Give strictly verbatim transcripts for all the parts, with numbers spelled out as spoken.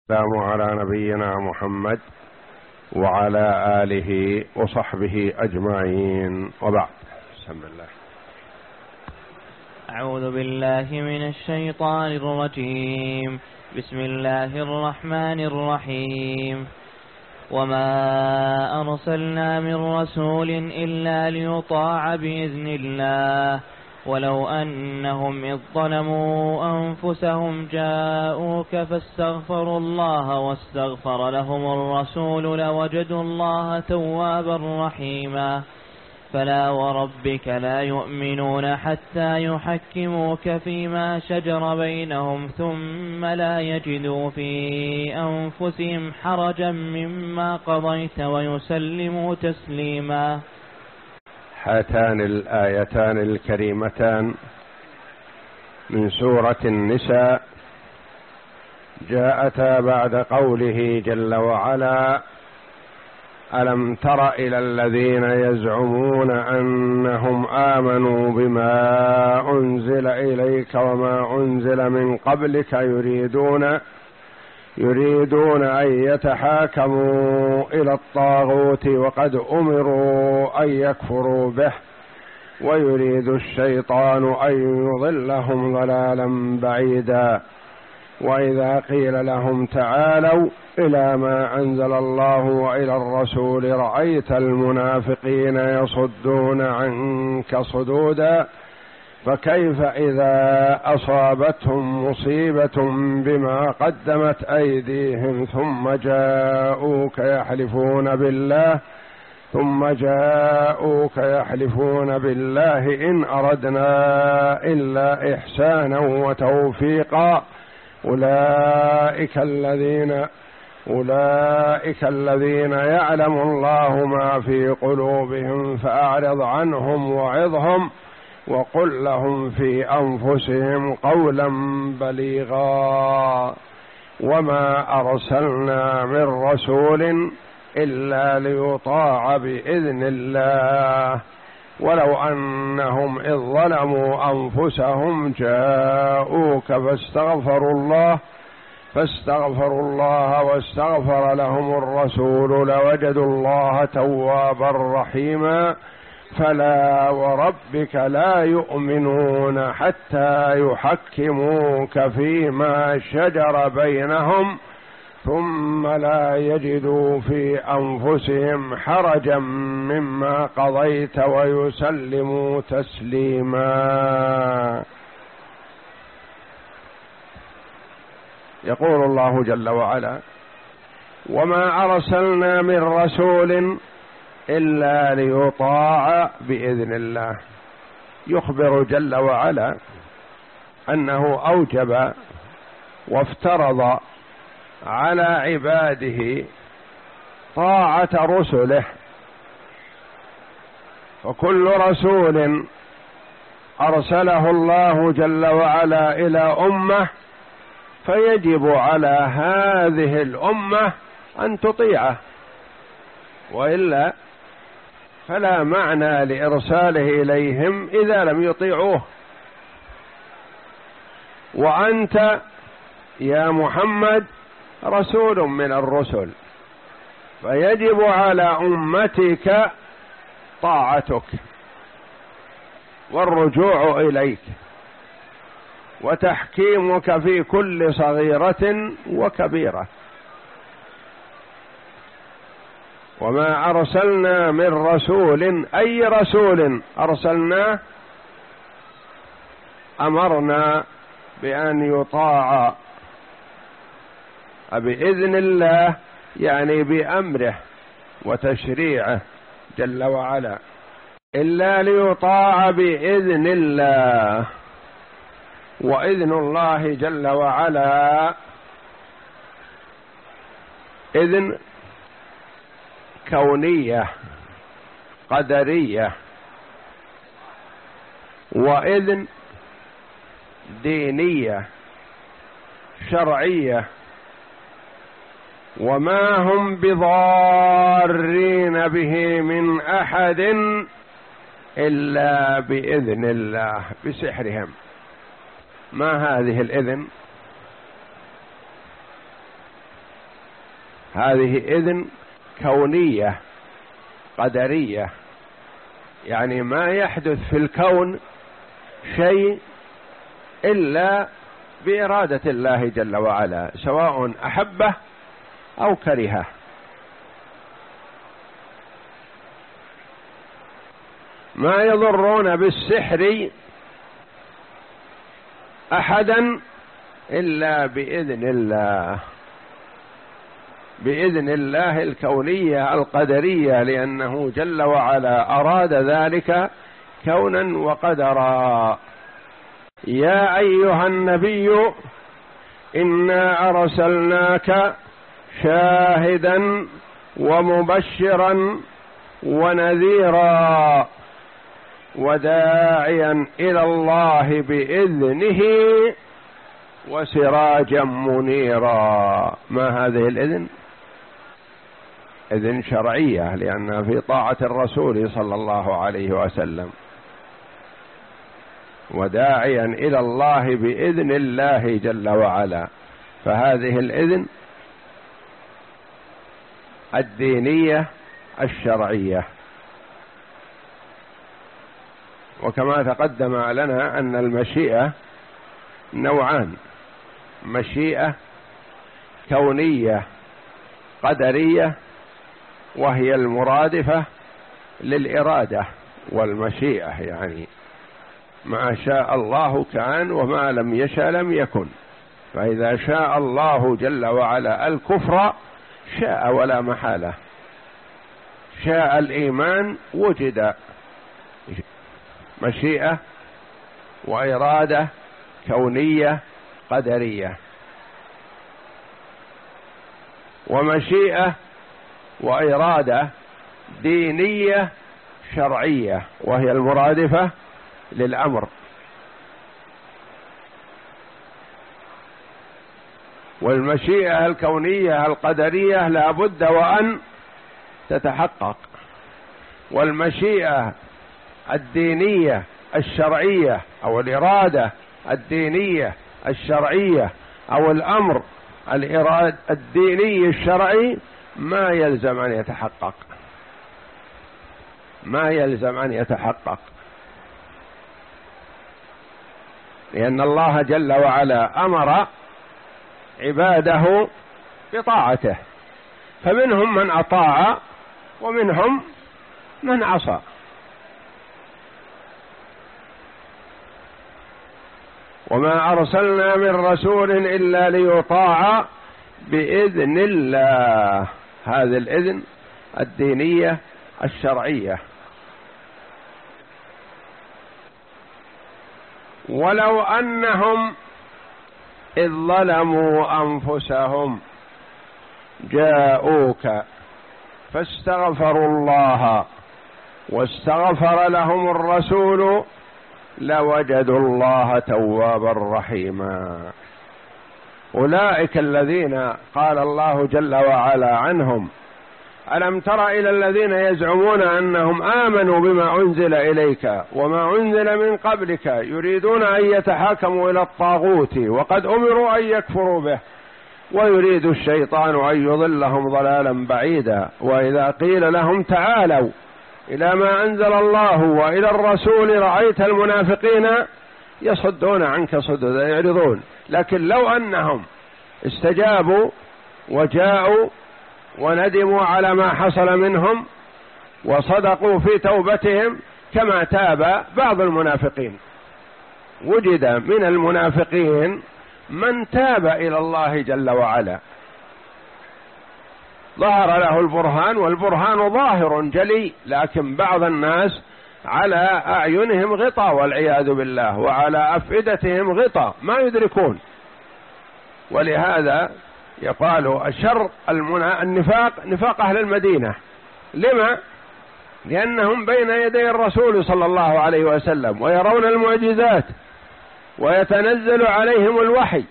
السلام على نبينا محمد وعلى آله وصحبه أجمعين، وبعد. بسم الله. أعوذ بالله من الشيطان الرجيم. بسم الله الرحمن الرحيم. وما أرسلنا من رسول إلا ليطاع بإذن الله ولو أنهم إذ ظلموا أنفسهم جاءوك فاستغفروا الله واستغفر لهم الرسول لوجدوا الله توابا رحيما. فلا وربك لا يؤمنون حتى يحكموك فيما شجر بينهم ثم لا يجدوا في أنفسهم حرجا مما قضيت ويسلموا تسليما. هاتان الآيتان الكريمتان من سورة النساء جاءتا بعد قوله جل وعلا: ألم تر إلى الذين يزعمون أنهم آمنوا بما أنزل إليك وما أنزل من قبلك يريدون يريدون أن يتحاكموا إلى الطاغوت وقد أمروا أن يكفروا به ويريد الشيطان أن يضلهم ضلالا بعيدا. وإذا قيل لهم تعالوا إلى ما أنزل الله وإلى الرسول رأيت المنافقين يصدون عنك صدودا. فكيف إذا أصابتهم مصيبة بما قدمت أيديهم ثم جاءوك يحلفون بالله ثم جاءوك يحلفون بالله إن أردنا إلا إحسانا وتوفيقا أولئك الذين أولئك الذين يعلم الله ما في قلوبهم فأعرض عنهم وعظهم وقل لهم في أنفسهم قولا بليغا. وما أرسلنا من رسول إلا ليطاع بإذن الله ولو أنهم إذ ظلموا أنفسهم جاءوك فاستغفروا الله فاستغفروا الله واستغفر لهم الرسول لوجدوا الله توابا رحيما. فلا وربك لا يؤمنون حتى يحكموك فيما شجر بينهم ثم لا يجدوا في أنفسهم حرجا مما قضيت ويسلموا تسليما. يقول الله جل وعلا: وما أرسلنا من رسول إلا ليطاع بإذن الله. يخبر جل وعلا أنه أوجب وافترض على عباده طاعة رسله، فكل رسول أرسله الله جل وعلا إلى أمة فيجب على هذه الأمة أن تطيعه، وإلا فلا معنى لإرساله إليهم إذا لم يطيعوه. وأنت يا محمد رسول من الرسل، فيجب على أمتك طاعتك والرجوع إليك وتحكيمك في كل صغيرة وكبيرة. وما أرسلنا من رسول، أي رسول أرسلناه أمرنا بأن يطاع بإذن الله، يعني بأمره وتشريعه جل وعلا، إلا ليطاع بإذن الله. وإذن الله جل وعلا إذن كونية قدرية، وإذن دينية شرعية، وما هم بضارين به من أحد إلا بإذن الله بسحرهم. ما هذه الإذن؟ هذه إذن كونية قدرية، يعني ما يحدث في الكون شيء إلا بإرادة الله جل وعلا، سواء أحبه أو كرهه. ما يضرون بالسحر أحدا إلا بإذن الله، بإذن الله الكونية القدرية، لأنه جل وعلا أراد ذلك كونا وقدرا. يا أيها النبي إنا أرسلناك شاهدا ومبشرا ونذيرا وداعيا إلى الله بإذنه وسراجا منيرا. ما هذه الإذن؟ إذن شرعية، لأنها في طاعة الرسول صلى الله عليه وسلم. وداعيا إلى الله بإذن الله جل وعلا، فهذه الإذن الدينية الشرعية. وكما تقدم لنا أن المشيئة نوعان: مشيئة كونية قدرية وهي المرادفة للإرادة والمشيئة، يعني ما شاء الله كان وما لم يشاء لم يكن. فإذا شاء الله جل وعلا الكفر شاء ولا محالة، شاء الإيمان وجد. مشيئة وإرادة كونية قدرية، ومشيئة وإرادة دينية شرعية وهي المرادفة للأمر. والمشيئة الكونية القدرية لا بد وأن تتحقق، والمشيئة الدينية الشرعية أو الإرادة الدينية الشرعية أو الأمر الإرادة الديني الشرعي ما يلزم أن يتحقق، ما يلزم أن يتحقق، لأن الله جل وعلا أمر عباده بطاعته، فمنهم من أطاع ومنهم من عصى. وما أرسلنا من رسول إلا ليطاع بإذن الله، هذه الإذن الدينية الشرعية. ولو أنهم إذ ظلموا أنفسهم جاءوك فاستغفروا الله واستغفر لهم الرسول لوجدوا الله توابا رحيما. أولئك الذين قال الله جل وعلا عنهم: ألم تر إلى الذين يزعمون أنهم آمنوا بما أنزل إليك وما أنزل من قبلك يريدون أن يتحاكموا إلى الطاغوت وقد أمروا أن يكفروا به ويريد الشيطان أن يضلهم ضلالا بعيدا. وإذا قيل لهم تعالوا إلى ما أنزل الله وإلى الرسول رأيت المنافقين يصدون عنك صدودا يعرضون. لكن لو أنهم استجابوا وجاءوا وندموا على ما حصل منهم وصدقوا في توبتهم كما تاب بعض المنافقين، وجد من المنافقين من تاب إلى الله جل وعلا، ظهر له البرهان، والبرهان ظاهر جلي، لكن بعض الناس على أعينهم غطاء والعياذ بالله، وعلى أفئدتهم غطاء ما يدركون. ولهذا يقال الشر النفاق نفاق أهل المدينة. لما؟ لأنهم بين يدي الرسول صلى الله عليه وسلم ويرون المعجزات ويتنزل عليهم الوحي.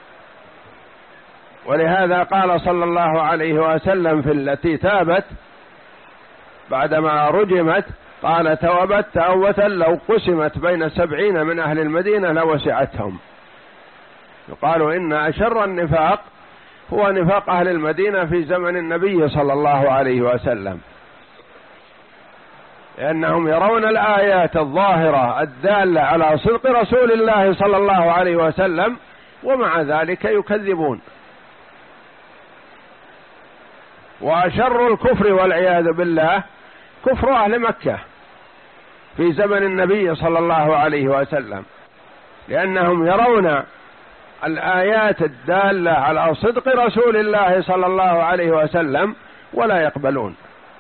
ولهذا قال صلى الله عليه وسلم في التي تابت بعدما رجمت، قال: توبت توبة لو قسمت بين سبعين من أهل المدينة لوسعتهم. يقال إن أشر النفاق هو نفاق أهل المدينة في زمن النبي صلى الله عليه وسلم، لأنهم يرون الآيات الظاهرة الدالة على صدق رسول الله صلى الله عليه وسلم ومع ذلك يكذبون. وأشر الكفر والعياذ بالله كفر أهل مكة في زمن النبي صلى الله عليه وسلم، لأنهم يرون الآيات الدالة على صدق رسول الله صلى الله عليه وسلم ولا يقبلون.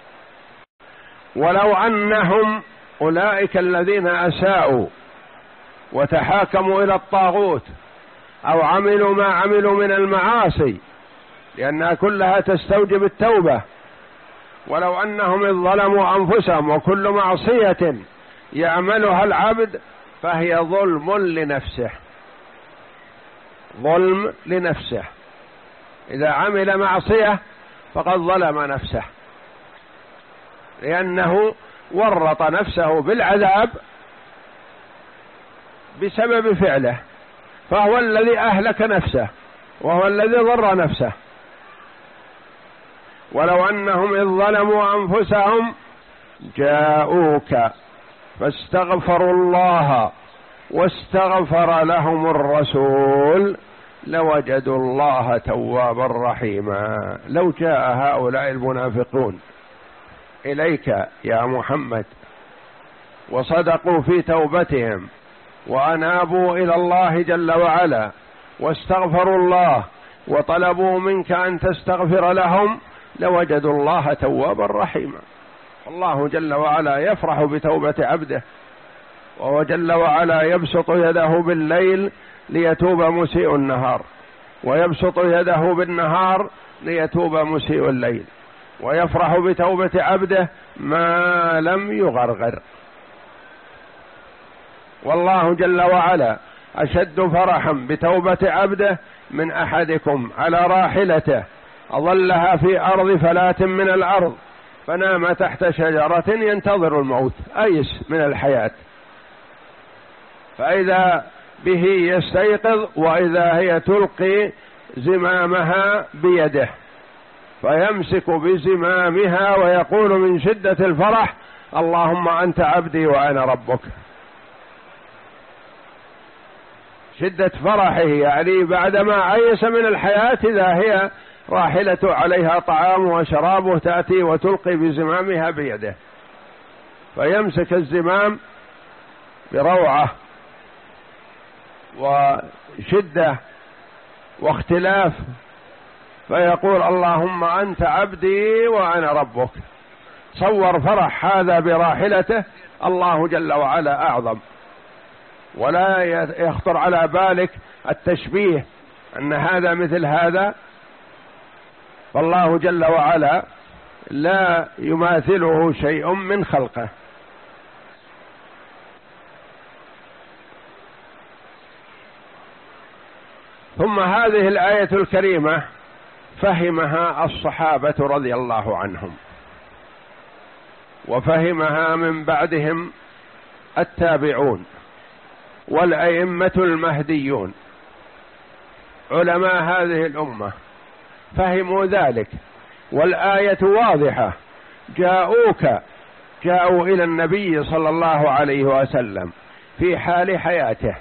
ولو أنهم أولئك الذين أساءوا وتحاكموا إلى الطاغوت أو عملوا ما عملوا من المعاصي، لأنها كلها تستوجب التوبة، ولو أنهم إذ ظلموا أنفسهم، وكل معصية يعملها العبد فهي ظلم لنفسه، ظلم لنفسه. إذا عمل معصية فقد ظلم نفسه، لأنه ورط نفسه بالعذاب بسبب فعله، فهو الذي أهلك نفسه وهو الذي ضر نفسه. ولو أنهم إذ ظلموا أنفسهم جاءوك فاستغفروا الله واستغفر لهم الرسول لوجدوا الله توابا رحيما. لو جاء هؤلاء المنافقون إليك يا محمد وصدقوا في توبتهم وأنابوا إلى الله جل وعلا واستغفروا الله وطلبوا منك أن تستغفر لهم لوجدوا الله توابا رحيما. الله جل وعلا يفرح بتوبة عبده، وهو جل وعلا يبسط يده بالليل ليتوب مسيء النهار، ويبسط يده بالنهار ليتوب مسيء الليل، ويفرح بتوبة عبده ما لم يغرغر. والله جل وعلا أشد فرحا بتوبة عبده من أحدكم على راحلته أظلها في أرض فلاة من الأرض فنام تحت شجرة ينتظر الموت، أيس من الحياة، فإذا به يستيقظ وإذا هي تلقي زمامها بيده فيمسك بزمامها ويقول من شدة الفرح اللهم أنت عبدي وأنا ربك. شدة فرحه يعني بعدما أيس من الحياة إذا هي راحلة عليها طعام وشرابه تأتي وتلقي بزمامها بيده، فيمسك الزمام بروعة وشدة واختلاف فيقول اللهم أنت عبدي وأنا ربك. صور فرح هذا براحلته، الله جل وعلا أعظم. ولا يخطر على بالك التشبيه أن هذا مثل هذا، فالله جل وعلا لا يماثله شيء من خلقه. ثم هذه الآية الكريمة فهمها الصحابة رضي الله عنهم، وفهمها من بعدهم التابعون والأئمة المهديون علماء هذه الأمة، فهموا ذلك. والآية واضحة، جاءوك جاءوا إلى النبي صلى الله عليه وسلم في حال حياته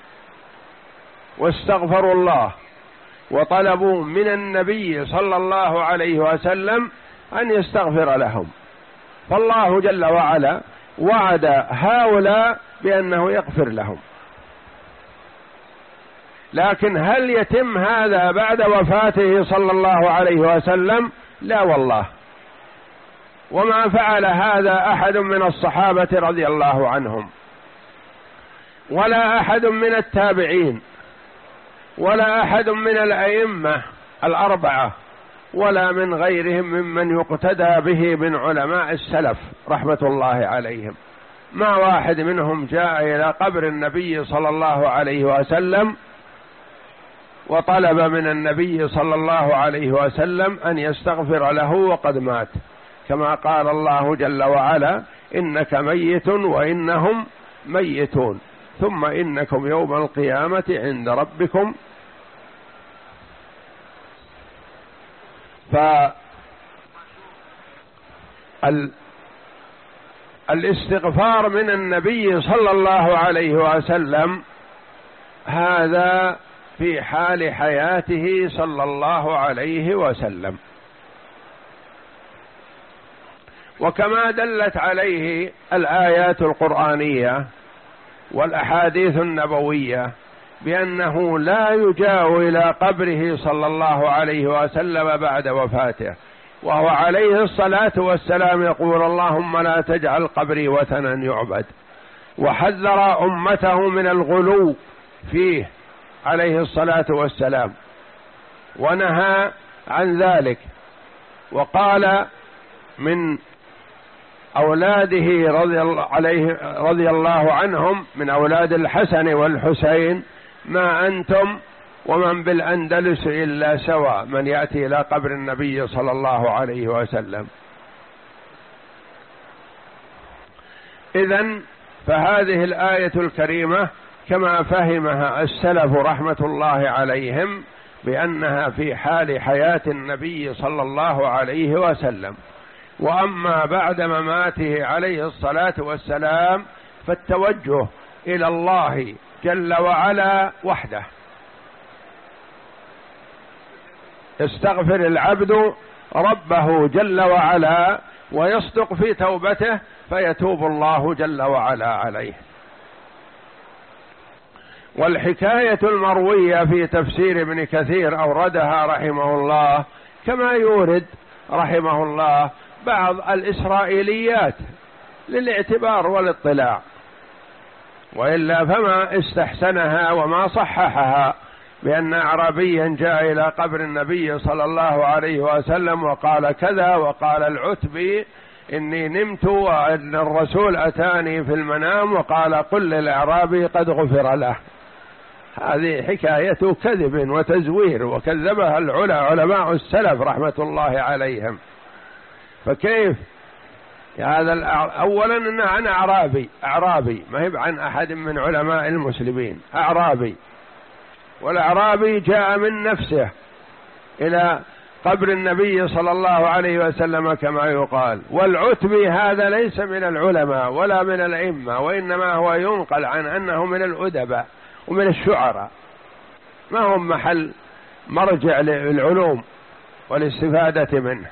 واستغفروا الله وطلبوا من النبي صلى الله عليه وسلم أن يستغفر لهم، فالله جل وعلا وعد هؤلاء بأنه يغفر لهم. لكن هل يتم هذا بعد وفاته صلى الله عليه وسلم؟ لا والله. وما فعل هذا أحد من الصحابة رضي الله عنهم، ولا أحد من التابعين، ولا أحد من الأئمة الأربعة، ولا من غيرهم ممن يقتدى به من علماء السلف رحمة الله عليهم. ما واحد منهم جاء إلى قبر النبي صلى الله عليه وسلم وطلب من النبي صلى الله عليه وسلم أن يستغفر له وقد مات، كما قال الله جل وعلا إنك ميت وإنهم ميتون ثم إنكم يوم القيامة عند ربكم فالاستغفار من النبي صلى الله عليه وسلم هذا في حال حياته صلى الله عليه وسلم، وكما دلت عليه الآيات القرآنية والأحاديث النبوية بأنه لا يجاء إلى قبره صلى الله عليه وسلم بعد وفاته، وهو عليه الصلاة والسلام يقول اللهم لا تجعل قبري وثنا يعبد، وحذر أمته من الغلو فيه عليه الصلاة والسلام ونهى عن ذلك، وقال من أولاده رضي الله عليه رضي الله عنهم من أولاد الحسن والحسين ما أنتم ومن بالأندلس إلا سواء من يأتي إلى قبر النبي صلى الله عليه وسلم. إذن فهذه الآية الكريمة كما فهمها السلف رحمة الله عليهم بأنها في حال حياة النبي صلى الله عليه وسلم، وأما بعد مماته عليه الصلاة والسلام فالتوجه إلى الله جل وعلا وحده. يستغفر العبد ربه جل وعلا ويصدق في توبته فيتوب الله جل وعلا عليه. والحكاية المروية في تفسير ابن كثير أوردها رحمه الله كما يورد رحمه الله بعض الإسرائيليات للاعتبار والاطلاع، وإلا فما استحسنها وما صححها، بأن أعرابيا جاء إلى قبر النبي صلى الله عليه وسلم وقال كذا، وقال العتبي إني نمت وأن الرسول أتاني في المنام وقال قل للأعرابي قد غفر له. هذه حكاية كذب وتزوير، وكذبها العلماء علماء السلف رحمة الله عليهم. فكيف هذا؟ أولا إنه عن أعرابي، أعرابي ما هي عن أحد من علماء المسلمين، أعرابي، والأعرابي جاء من نفسه إلى قبر النبي صلى الله عليه وسلم كما يقال. والعتبي هذا ليس من العلماء ولا من الأئمة، وإنما هو ينقل عن أنه من الأدباء ومن الشعراء، ما هم محل مرجع للعلوم والاستفادة منه.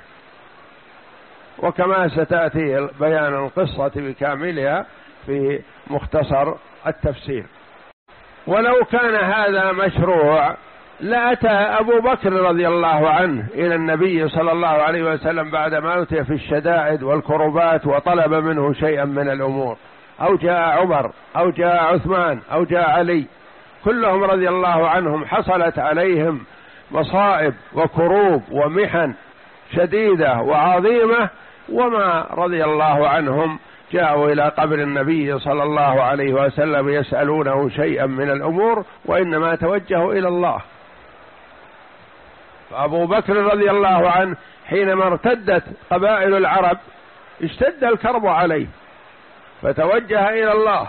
وكما ستأتي بيان القصة بكاملها في مختصر التفسير. ولو كان هذا مشروع لأتى أبو بكر رضي الله عنه إلى النبي صلى الله عليه وسلم بعدما أوتي في الشدائد والكربات وطلب منه شيئا من الأمور، أو جاء عمر أو جاء عثمان أو جاء علي، كلهم رضي الله عنهم حصلت عليهم مصائب وكروب ومحن شديدة وعظيمة، وما رضي الله عنهم جاءوا إلى قبر النبي صلى الله عليه وسلم يسألونه شيئا من الأمور، وإنما توجهوا إلى الله. فأبو بكر رضي الله عنه حينما ارتدت قبائل العرب اشتد الكرب عليه فتوجه إلى الله،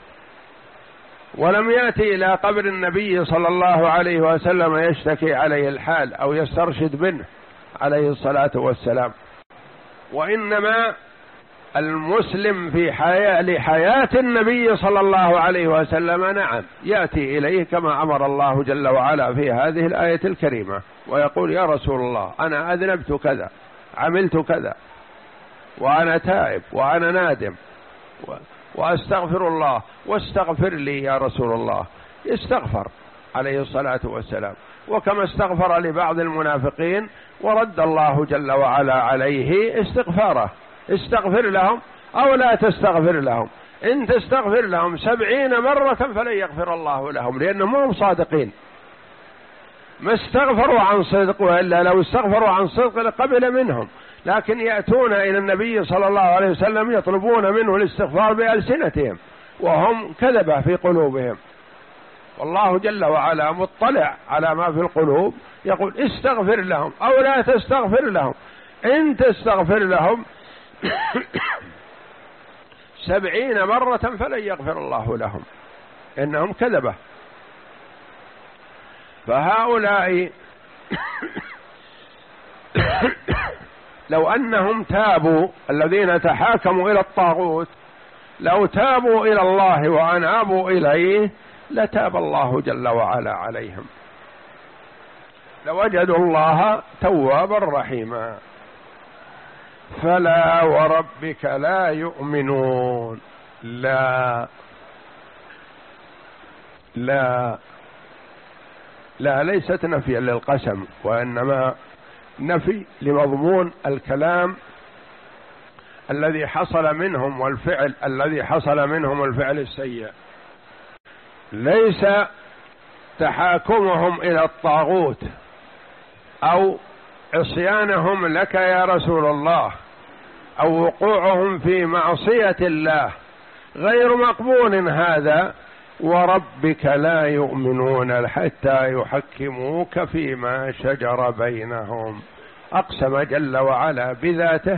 ولم يأتي إلى قبر النبي صلى الله عليه وسلم يشتكي عليه الحال أو يسترشد منه عليه الصلاة والسلام، وإنما المسلم في حياة لحياة النبي صلى الله عليه وسلم نعم يأتي إليه كما أمر الله جل وعلا في هذه الآية الكريمة، ويقول يا رسول الله أنا أذنبت كذا، عملت كذا، وأنا تائب وأنا نادم وأستغفر الله واستغفر لي يا رسول الله. استغفر عليه الصلاة والسلام، وكما استغفر لبعض المنافقين ورد الله جل وعلا عليه استغفاره. استغفر لهم أو لا تستغفر لهم، إن تستغفر لهم سبعين مرة فلن يغفر الله لهم، لأنهم هم صادقين، ما استغفروا عن صدق، وإلا لو استغفروا عن صدق لقبل منهم، لكن يأتون إلى النبي صلى الله عليه وسلم يطلبون منه الاستغفار بألسنتهم وهم كذبة في قلوبهم، والله جل وعلا مطلع على ما في القلوب، يقول استغفر لهم أو لا تستغفر لهم، إن تستغفر لهم سبعين مرة فلن يغفر الله لهم، إنهم كذبة. فهؤلاء لو أنهم تابوا الذين تحاكموا إلى الطاغوت لو تابوا إلى الله وأنابوا إليه لتاب الله جل وعلا عليهم، لوجدوا الله توابا رحيما. فلا وربك لا يؤمنون، لا لا لا ليست نفيا للقسم، وإنما نفي لمضمون الكلام الذي حصل منهم والفعل الذي حصل منهم الفعل السيء. ليس تحاكمهم إلى الطاغوت أو عصيانهم لك يا رسول الله أو وقوعهم في معصية الله غير مقبول هذا. وربك لا يؤمنون حتى يحكموك فيما شجر بينهم، أقسم جل وعلا بذاته،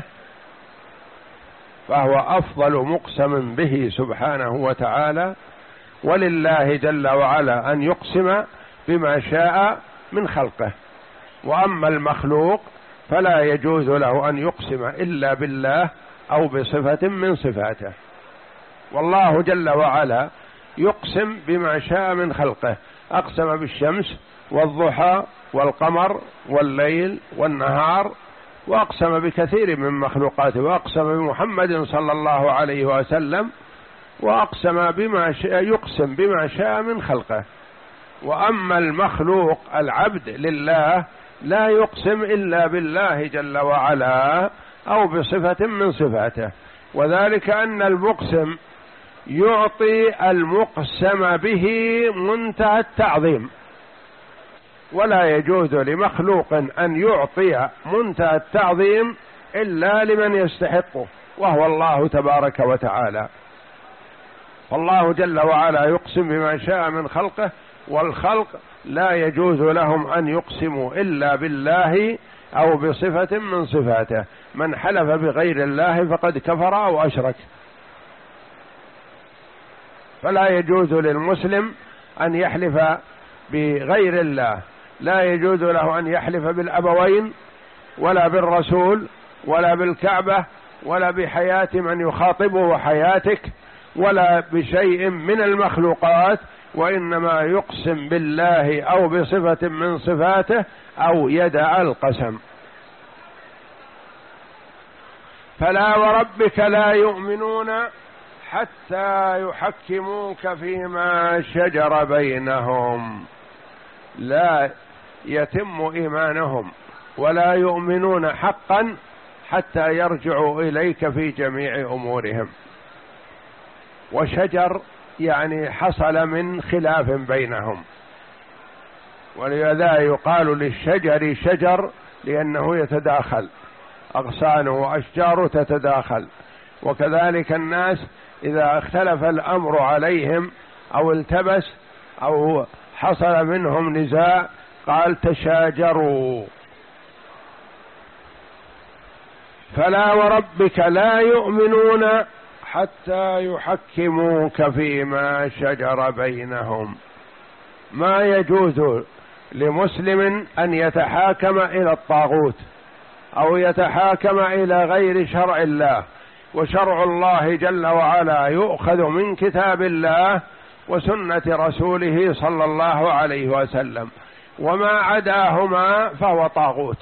فهو أفضل مقسم به سبحانه وتعالى، ولله جل وعلا أن يقسم بما شاء من خلقه. وأما المخلوق فلا يجوز له أن يقسم إلا بالله أو بصفة من صفاته، والله جل وعلا يقسم بما شاء من خلقه. أقسم بالشمس والضحى والقمر والليل والنهار، وأقسم بكثير من مخلوقاته، وأقسم بمحمد صلى الله عليه وسلم، وأقسم بما شاء يقسم بما شاء من خلقه. وأما المخلوق العبد لله لا يقسم إلا بالله جل وعلا أو بصفة من صفاته، وذلك أن المقسم يعطي المقسم به منتهى التعظيم، ولا يجوز لمخلوق أن يعطي منتهى التعظيم إلا لمن يستحقه، وهو الله تبارك وتعالى. فالله جل وعلا يقسم بما شاء من خلقه، والخلق لا يجوز لهم أن يقسموا إلا بالله أو بصفة من صفاته. من حلف بغير الله فقد كفر أو أشرك. فلا يجوز للمسلم أن يحلف بغير الله، لا يجوز له أن يحلف بالأبوين ولا بالرسول ولا بالكعبة ولا بحياة من يخاطبه وحياتك ولا بشيء من المخلوقات، وإنما يقسم بالله أو بصفة من صفاته أو يدع القسم. فلا وربك لا يؤمنون حتى يحكموك فيما شجر بينهم، لا يتم إيمانهم ولا يؤمنون حقا حتى يرجعوا إليك في جميع أمورهم. وشجر يعني حصل من خلاف بينهم، ولذا يقال للشجر شجر لأنه يتداخل، أغصانه وأشجاره تتداخل. وكذلك الناس إذا اختلف الأمر عليهم أو التبس أو حصل منهم نزاع قال تشاجروا. فلا وربك لا يؤمنون حتى يحكموك فيما شجر بينهم. ما يجوز لمسلم أن يتحاكم إلى الطاغوت أو يتحاكم إلى غير شرع الله، وشرع الله جل وعلا يؤخذ من كتاب الله وسنة رسوله صلى الله عليه وسلم، وما عداهما فهو طاغوت.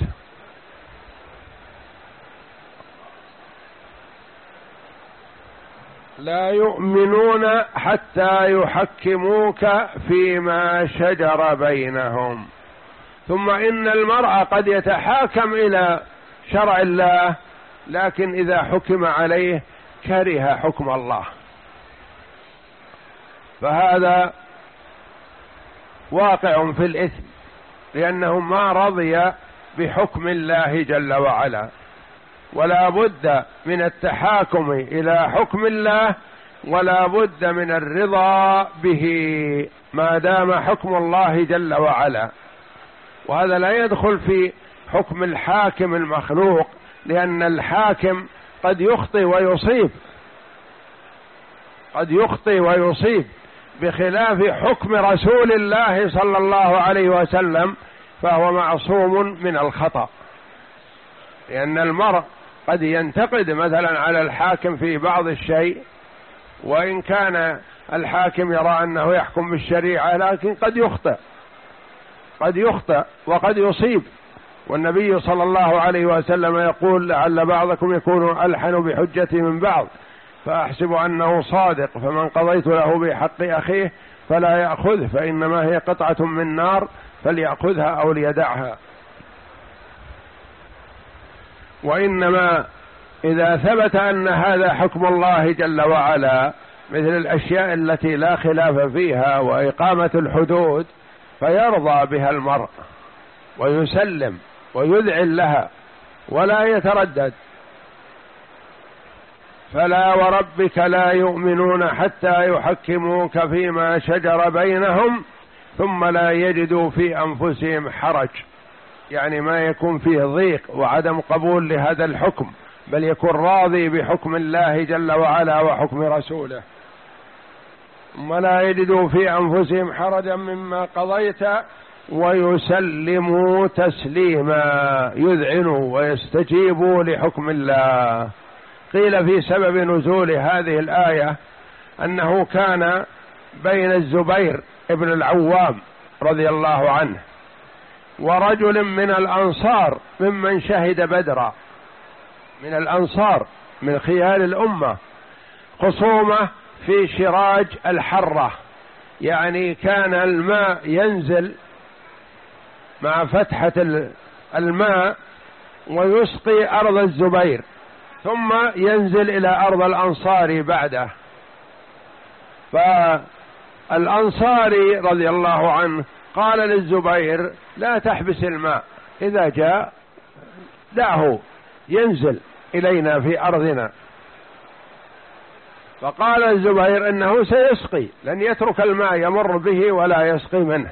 لا يؤمنون حتى يحكموك فيما شجر بينهم. ثم إن المرء قد يتحاكم إلى شرع الله، لكن إذا حكم عليه كره حكم الله، فهذا واقع في الإثم، لأنه ما رضي بحكم الله جل وعلا. ولا بد من التحاكم إلى حكم الله، ولا بد من الرضا به ما دام حكم الله جل وعلا. وهذا لا يدخل في حكم الحاكم المخلوق، لأن الحاكم قد يخطئ ويصيب، قد يخطئ ويصيب، بخلاف حكم رسول الله صلى الله عليه وسلم فهو معصوم من الخطأ. لأن المرء قد ينتقد مثلا على الحاكم في بعض الشيء، وإن كان الحاكم يرى أنه يحكم بالشريعة، لكن قد يخطئ قد يخطئ وقد يصيب. والنبي صلى الله عليه وسلم يقول: لعل بعضكم يكون ألحن بحجتي من بعض، فأحسب أنه صادق، فمن قضيت له بحق أخيه فلا يأخذه، فإنما هي قطعة من نار فليأخذها أو ليدعها. وإنما إذا ثبت أن هذا حكم الله جل وعلا، مثل الأشياء التي لا خلاف فيها وإقامة الحدود، فيرضى بها المرء ويسلم ويذعن لها ولا يتردد. فلا وربك لا يؤمنون حتى يحكموك فيما شجر بينهم ثم لا يجدوا في أنفسهم حرج، يعني ما يكون فيه ضيق وعدم قبول لهذا الحكم، بل يكون راضي بحكم الله جل وعلا وحكم رسوله. ثم لا يجدوا في أنفسهم حرجا مما قضيت ويسلموا تسليما، يذعنوا ويستجيبوا لحكم الله. قيل في سبب نزول هذه الآية أنه كان بين الزبير ابن العوام رضي الله عنه ورجل من الأنصار ممن شهد بدرا، من الأنصار من خيار الأمة، خصومة في شراج الحرة، يعني كان الماء ينزل مع فتحة الماء ويسقي أرض الزبير، ثم ينزل إلى أرض الأنصاري بعده. فالأنصاري رضي الله عنه قال للزبير: لا تحبس الماء، إذا جاء دعه ينزل إلينا في أرضنا. فقال الزبير: إنه سيسقي، لن يترك الماء يمر به ولا يسقي منه.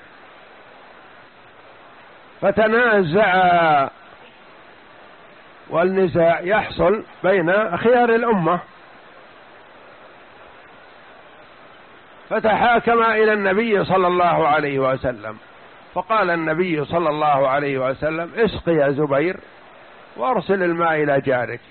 فتنازع، والنزاع يحصل بين خيار الأمة، فتحاكم إلى النبي صلى الله عليه وسلم، فقال النبي صلى الله عليه وسلم: اسقي يا زبير وارسل الماء إلى جارك.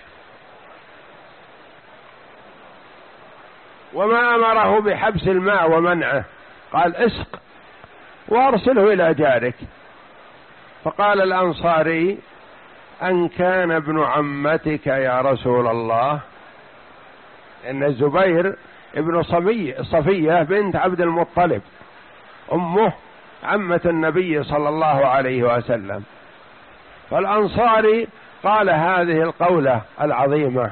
وما أمره بحبس الماء ومنعه، قال: اسق وارسله إلى جارك. فقال الأنصاري: أن كان ابن عمتك يا رسول الله، إن الزبير ابن صفية صفية بنت عبد المطلب، أمه عمة النبي صلى الله عليه وسلم. فالأنصاري قال هذه القولة العظيمة: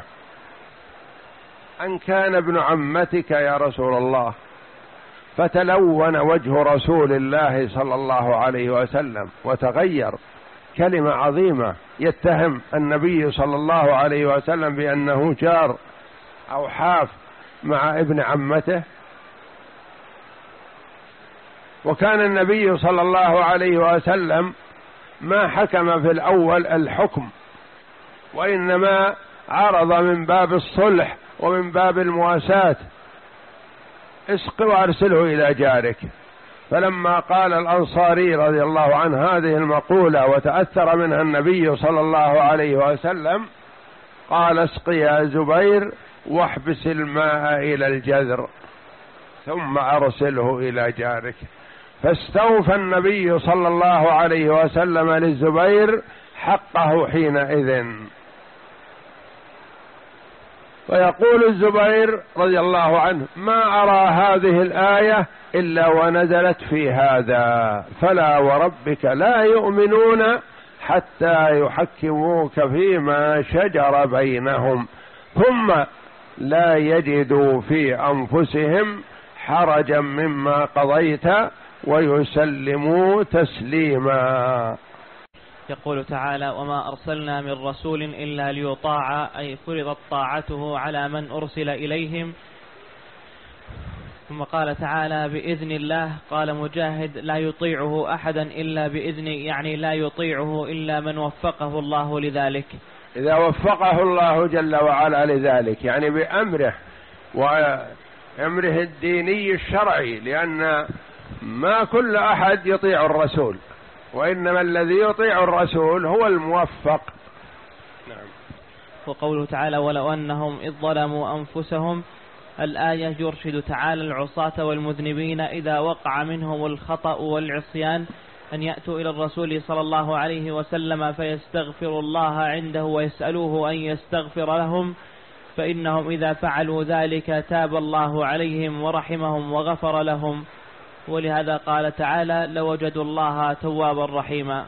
أن كان ابن عمتك يا رسول الله. فتلون وجه رسول الله صلى الله عليه وسلم وتغير، كلمة عظيمة، يتهم النبي صلى الله عليه وسلم بأنه جار أو حاف مع ابن عمته. وكان النبي صلى الله عليه وسلم ما حكم في الأول الحكم، وإنما عرض من باب الصلح ومن باب المواساة: اسق وارسله إلى جارك. فلما قال الأنصاري رضي الله عنه هذه المقولة وتأثر منها النبي صلى الله عليه وسلم، قال: اسق يا زبير واحبس الماء إلى الجذر ثم أرسله إلى جارك. فاستوفى النبي صلى الله عليه وسلم للزبير حقه حينئذ. ويقول الزبير رضي الله عنه: ما أرى هذه الآية إلا ونزلت في هذا، فلا وربك لا يؤمنون حتى يحكموك فيما شجر بينهم ثم لا يجدوا في أنفسهم حرجا مما قضيت ويسلموا تسليما. يقول تعالى: وما أرسلنا من رسول إلا ليطاع، أي فرضت طاعته على من أرسل إليهم. ثم قال تعالى: بإذن الله. قال مجاهد: لا يطيعه أحدا إلا بإذنه، يعني لا يطيعه إلا من وفقه الله لذلك. إذا وفقه الله جل وعلا لذلك، يعني بأمره وأمره الديني الشرعي، لأن ما كل أحد يطيع الرسول، وإنما الذي يطيع الرسول هو الموفق نعم. وقوله تعالى ولو أنهم إذ ظلموا أنفسهم، الآية يرشد تعالى العصاة والمذنبين إذا وقع منهم الخطأ والعصيان أن يأتوا إلى الرسول صلى الله عليه وسلم فيستغفر الله عنده ويسألوه أن يستغفر لهم، فإنهم إذا فعلوا ذلك تاب الله عليهم ورحمهم وغفر لهم. ولهذا قال تعالى لوجدوا الله توابا رحيما.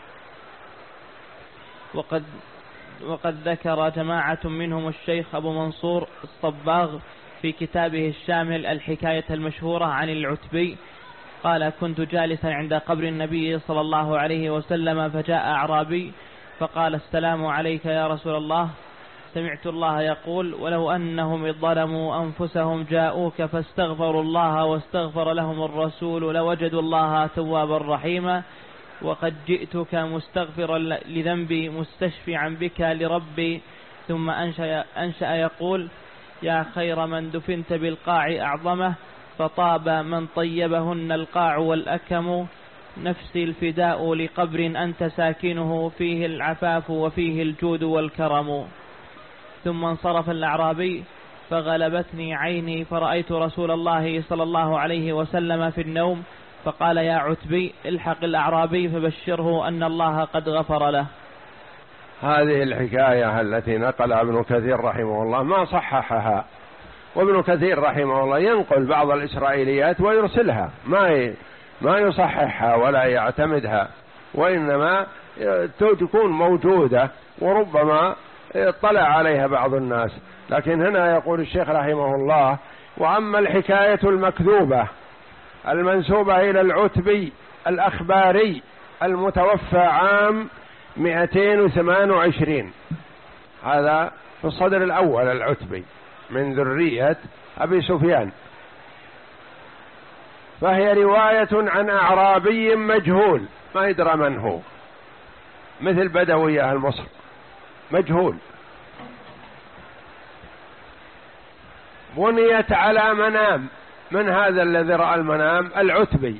وقد وقد ذكر جماعة منهم الشيخ أبو منصور الصباغ في كتابه الشامل الحكاية المشهورة عن العتبي قال كنت جالسا عند قبر النبي صلى الله عليه وسلم فجاء أعرابي فقال السلام عليك يا رسول الله، سمعت الله يقول ولو أنهم إذ ظلموا أنفسهم جاءوك فاستغفروا الله واستغفر لهم الرسول لوجدوا الله توابا رحيما، وقد جئتك مستغفرا لذنبي مستشفعا بك لربي. ثم أنشأ, أنشأ يقول يا خير من دفنت بالقاع أعظمه، فطاب من طيبهن القاع والأكم، نفسي الفداء لقبر أنت ساكنه فيه العفاف وفيه الجود والكرم. ثم انصرف الأعرابي فغلبتني عيني فرأيت رسول الله صلى الله عليه وسلم في النوم، فقال يا عتبي الحق الأعرابي فبشره أن الله قد غفر له. هذه الحكاية التي نقلها ابن كثير رحمه الله ما صححها، وابن كثير رحمه الله ينقل بعض الإسرائيليات ويرسلها، ما ما يصححها ولا يعتمدها، وإنما تكون موجودة وربما اطلع عليها بعض الناس. لكن هنا يقول الشيخ رحمه الله وأما الحكاية المكذوبة المنسوبة إلى العتبي الأخباري المتوفى عام مئتين وثمان وعشرين، هذا في الصدر الأول العتبي من ذرية أبي سفيان، فهي رواية عن أعرابي مجهول ما يدرى من هو، مثل بدوي أهل مصر مجهول، بنيت على منام. من هذا الذي رأى المنام؟ العتبي.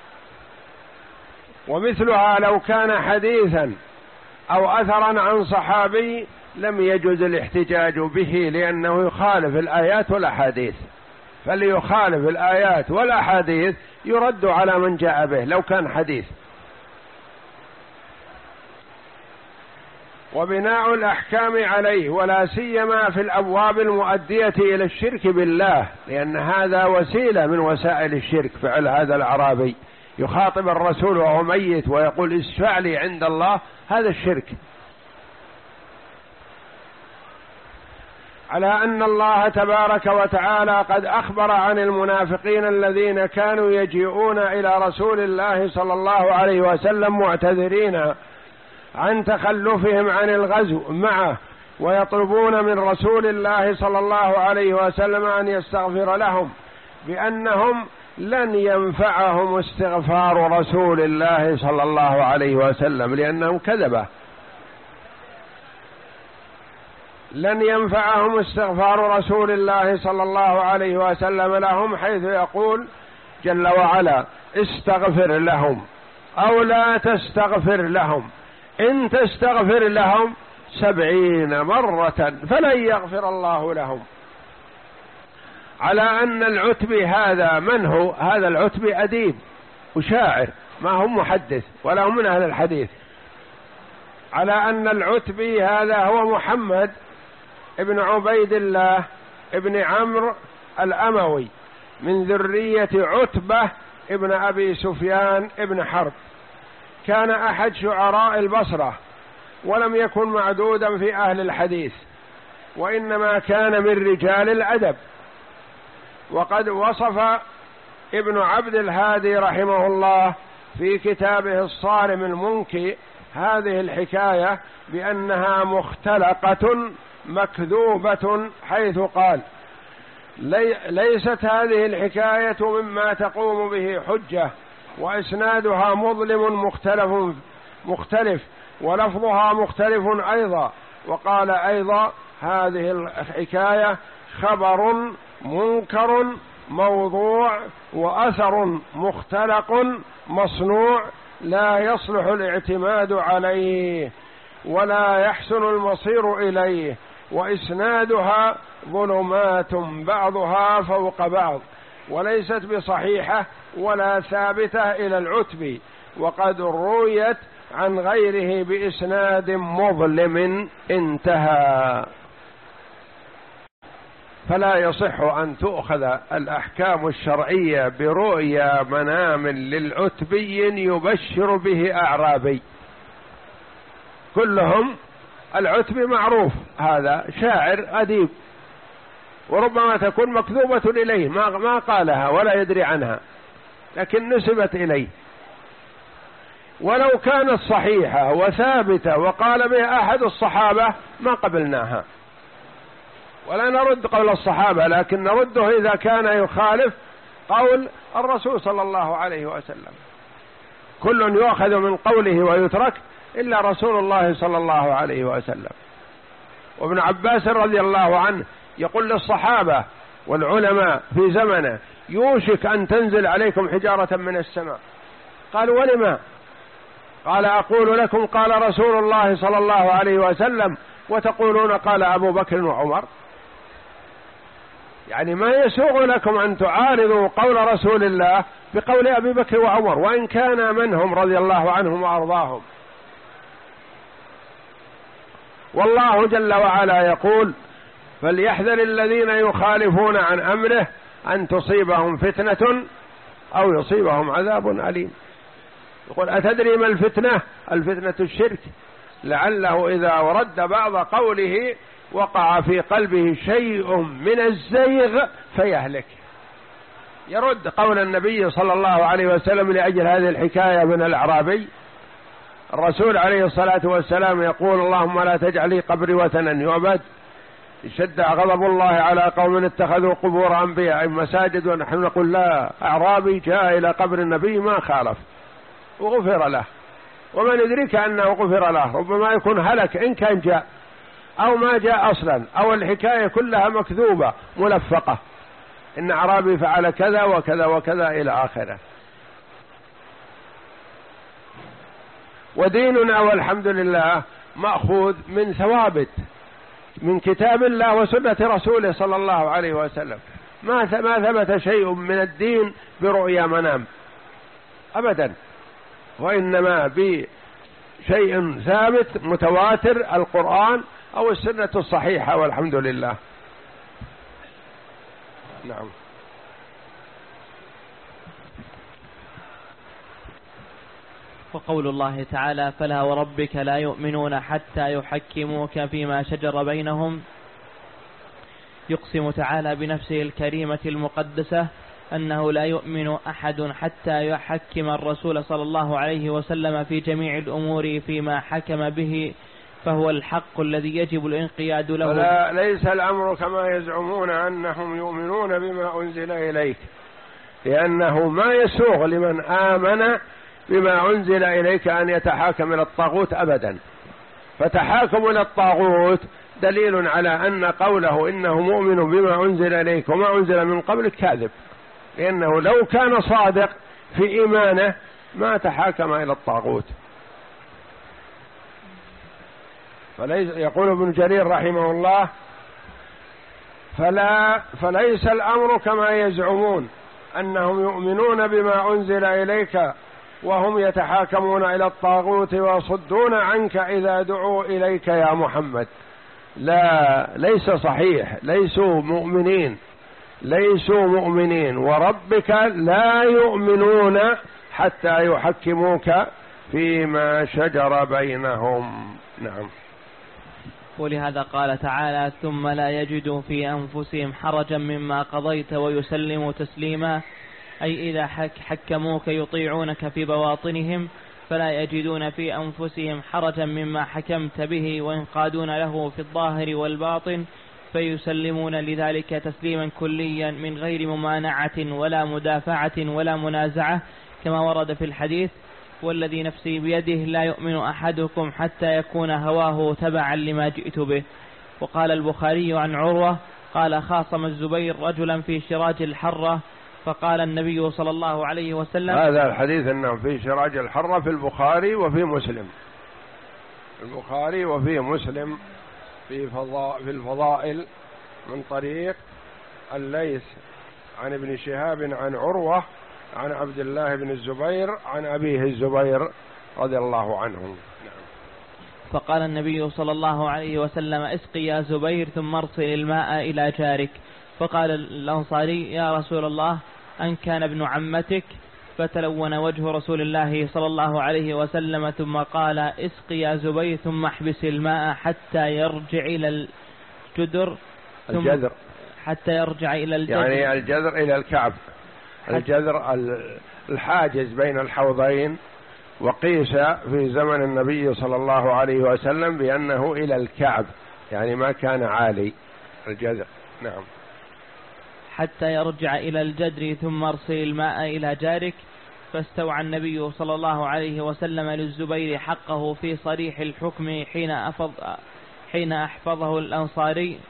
ومثلها لو كان حديثا أو أثرا عن صحابي لم يجوز الاحتجاج به، لأنه يخالف الآيات والأحاديث، فليخالف الآيات والأحاديث يرد على من جاء به لو كان حديث. وبناء الأحكام عليه، ولا سيما في الأبواب المؤدية إلى الشرك بالله، لأن هذا وسيلة من وسائل الشرك. فعل هذا الأعرابي يخاطب الرسول وهو ميت ويقول اشفع لي عند الله، هذا الشرك. على أن الله تبارك وتعالى قد أخبر عن المنافقين الذين كانوا يجيئون إلى رسول الله صلى الله عليه وسلم معتذرين عن تخلفهم عن الغزو معه، ويطلبون من رسول الله صلى الله عليه وسلم أن يستغفر لهم، بأنهم لن ينفعهم استغفار رسول الله صلى الله عليه وسلم لأنهم كذبة، لن ينفعهم استغفار رسول الله صلى الله عليه وسلم لهم، حيث يقول جل وعلا استغفر لهم أو لا تستغفر لهم، إن تستغفر لهم سبعين مرة فلن يغفر الله لهم. على أن العتبي هذا من هو؟ هذا العتبي أديب وشاعر، ما هو محدث ولا هو من أهل الحديث. على أن العتبي هذا هو محمد ابن عبيد الله ابن عمرو الأموي من ذرية عتبة ابن أبي سفيان ابن حرب، كان أحد شعراء البصرة، ولم يكن معدودا في أهل الحديث، وإنما كان من رجال الأدب. وقد وصف ابن عبد الهادي رحمه الله في كتابه الصارم المنكي هذه الحكاية بأنها مختلقة مكذوبة، حيث قال لي ليست هذه الحكاية مما تقوم به حجة، وإسنادها مظلم مختلف مختلف ولفظها مختلف أيضا. وقال أيضا هذه الحكاية خبر منكر موضوع وأثر مختلق مصنوع لا يصلح الاعتماد عليه. ولا يحسن المصير إليه، وإسنادها ظلمات بعضها فوق بعض، وليست بصحيحة ولا ثابتة إلى العتبي، وقد رويت عن غيره بإسناد مظلم انتهى. فلا يصح أن تؤخذ الأحكام الشرعية برؤيا منام للعتبي يبشر به أعرابي. كلهم العتبي معروف هذا شاعر أديب، وربما تكون مكذوبة إليه ما ما قالها ولا يدري عنها، لكن نسبت إليه. ولو كانت صحيحة وثابتة وقال بها أحد الصحابة ما قبلناها ولا نرد قول الصحابة، لكن نرده إذا كان يخالف قول الرسول صلى الله عليه وسلم. كل يؤخذ من قوله ويترك إلا رسول الله صلى الله عليه وسلم. وابن عباس رضي الله عنه يقول للصحابة والعلماء في زمنه: يوشك أن تنزل عليكم حجارة من السماء. قالوا: ولما؟ قال: أقول لكم قال رسول الله صلى الله عليه وسلم وتقولون قال أبو بكر وعمر. يعني ما يسوغ لكم أن تعارضوا قول رسول الله بقول أبي بكر وعمر، وإن كان منهم رضي الله عنهم وأرضاهم. والله جل وعلا يقول: فليحذر الذين يخالفون عن أمره أن تصيبهم فتنة أو يصيبهم عذاب أليم. يقول: أتدري ما الفتنة؟ الفتنة الشرك، لعله إذا ورد بعض قوله وقع في قلبه شيء من الزيغ فيهلك. يرد قول النبي صلى الله عليه وسلم لأجل هذه الحكاية من الأعرابي. الرسول عليه الصلاة والسلام يقول: اللهم لا تجعلي قبري وثنا يعبد، اشتد غضب الله على قوم اتخذوا قبور أنبياء مساجد. ونحن نقول: لا، أعرابي جاء إلى قبر النبي ما خالف وغفر له، ومن يدرك أنه غفر له، ربما يكون هلك إن كان جاء أو ما جاء أصلا، أو الحكاية كلها مكذوبة ملفقة، إن أعرابي فعل كذا وكذا وكذا إلى آخره. وديننا والحمد لله مأخوذ من ثوابت من كتاب الله وسنة رسوله صلى الله عليه وسلم. ما ما ثبت شيء من الدين برؤيا منام أبدا، وإنما بشيء ثابت متواتر، القرآن أو السنة الصحيحة، والحمد لله. نعم. وقول الله تعالى: فلا وربك لا يؤمنون حتى يحكموك فيما شجر بينهم. يقسم تعالى بنفسه الكريمة المقدسة أنه لا يؤمن أحد حتى يحكم الرسول صلى الله عليه وسلم في جميع الأمور فيما حكم به، فهو الحق الذي يجب الانقياد له. ولا ليس الأمر كما يزعمون أنهم يؤمنون بما أنزل إليك، لأنه ما يسوغ لمن آمن بما أنزل إليك أن يتحاكم إلى الطاغوت أبدا. فتحاكم إلى الطاغوت دليل على أن قوله إنه مؤمن بما أنزل إليك وما أنزل من قبلك كاذب، لأنه لو كان صادق في إيمانه ما تحاكم إلى الطاغوت. فليس يقول ابن جرير رحمه الله: فلا فليس الأمر كما يزعمون أنهم يؤمنون بما أنزل إليك وهم يتحاكمون إلى الطاغوت ويصدون عنك إذا دعوا إليك يا محمد. لا، ليس صحيح، ليسوا مؤمنين، ليسوا مؤمنين، وربك لا يؤمنون حتى يحكموك فيما شجر بينهم. نعم. ولهذا قال تعالى: ثم لا يجدوا في أنفسهم حرجا مما قضيت ويسلموا تسليما، أي إذا حكموك يطيعونك في بواطنهم فلا يجدون في أنفسهم حرجا مما حكمت به وينقادون له في الظاهر والباطن، فيسلمون لذلك تسليما كليا من غير ممانعة ولا مدافعة ولا منازعة، كما ورد في الحديث: والذي نفسي بيده لا يؤمن أحدكم حتى يكون هواه تبعا لما جئت به. وقال البخاري عن عروة قال: خاصم الزبير رجلا في شراج الحرة، فقال النبي صلى الله عليه وسلم. هذا الحديث أنه في شراج الحرة في البخاري وفي مسلم. البخاري وفيه مسلم في فضاء في الفضائل من طريق الليث عن ابن شهاب عن عروة عن عبد الله بن الزبير عن أبيه الزبير رضي الله عنه. نعم. فقال النبي صلى الله عليه وسلم: اسقي يا زبير ثم ارسل الماء إلى جارك. فقال الأنصاري: يا رسول الله، أن كان ابن عمتك؟ فتلون وجه رسول الله صلى الله عليه وسلم ثم قال: اسقي يا زبير ثم احبس الماء حتى يرجع إلى الجدر الجذر حتى يرجع إلى الجذر يعني الجذر إلى الكعب، الجذر الحاجز بين الحوضين، وقيس في زمن النبي صلى الله عليه وسلم بأنه إلى الكعب، يعني ما كان عالي الجذر. نعم. حتى يرجع إلى الجدر ثم ارسل الماء إلى جارك. فاستوعى النبي صلى الله عليه وسلم للزبير حقه في صريح الحكم حين أفض حين أحفظه الأنصاري،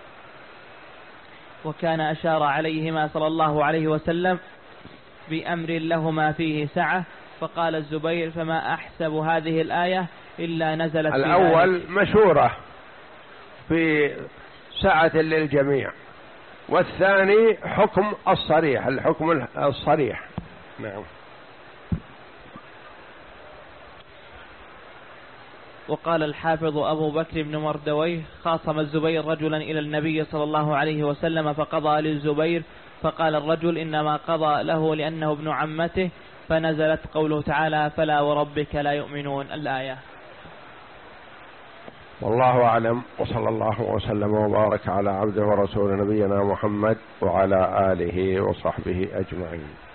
وكان أشار عليهما صلى الله عليه وسلم بأمر لهما فيه سعة. فقال الزبير: فما أحسب هذه الآية إلا نزلت في الأول مشورة في سعة للجميع، والثاني حكم الصريح، الحكم الصريح. نعم. وقال الحافظ أبو بكر بن مردويه: خاصم الزبير رجلا إلى النبي صلى الله عليه وسلم فقضى للزبير، فقال الرجل: إنما قضى له لأنه ابن عمته، فنزلت قوله تعالى: فلا وربك لا يؤمنون، الآية. والله أعلم، وصلى الله وسلم وبارك على عبده ورسول نبينا محمد وعلى آله وصحبه أجمعين.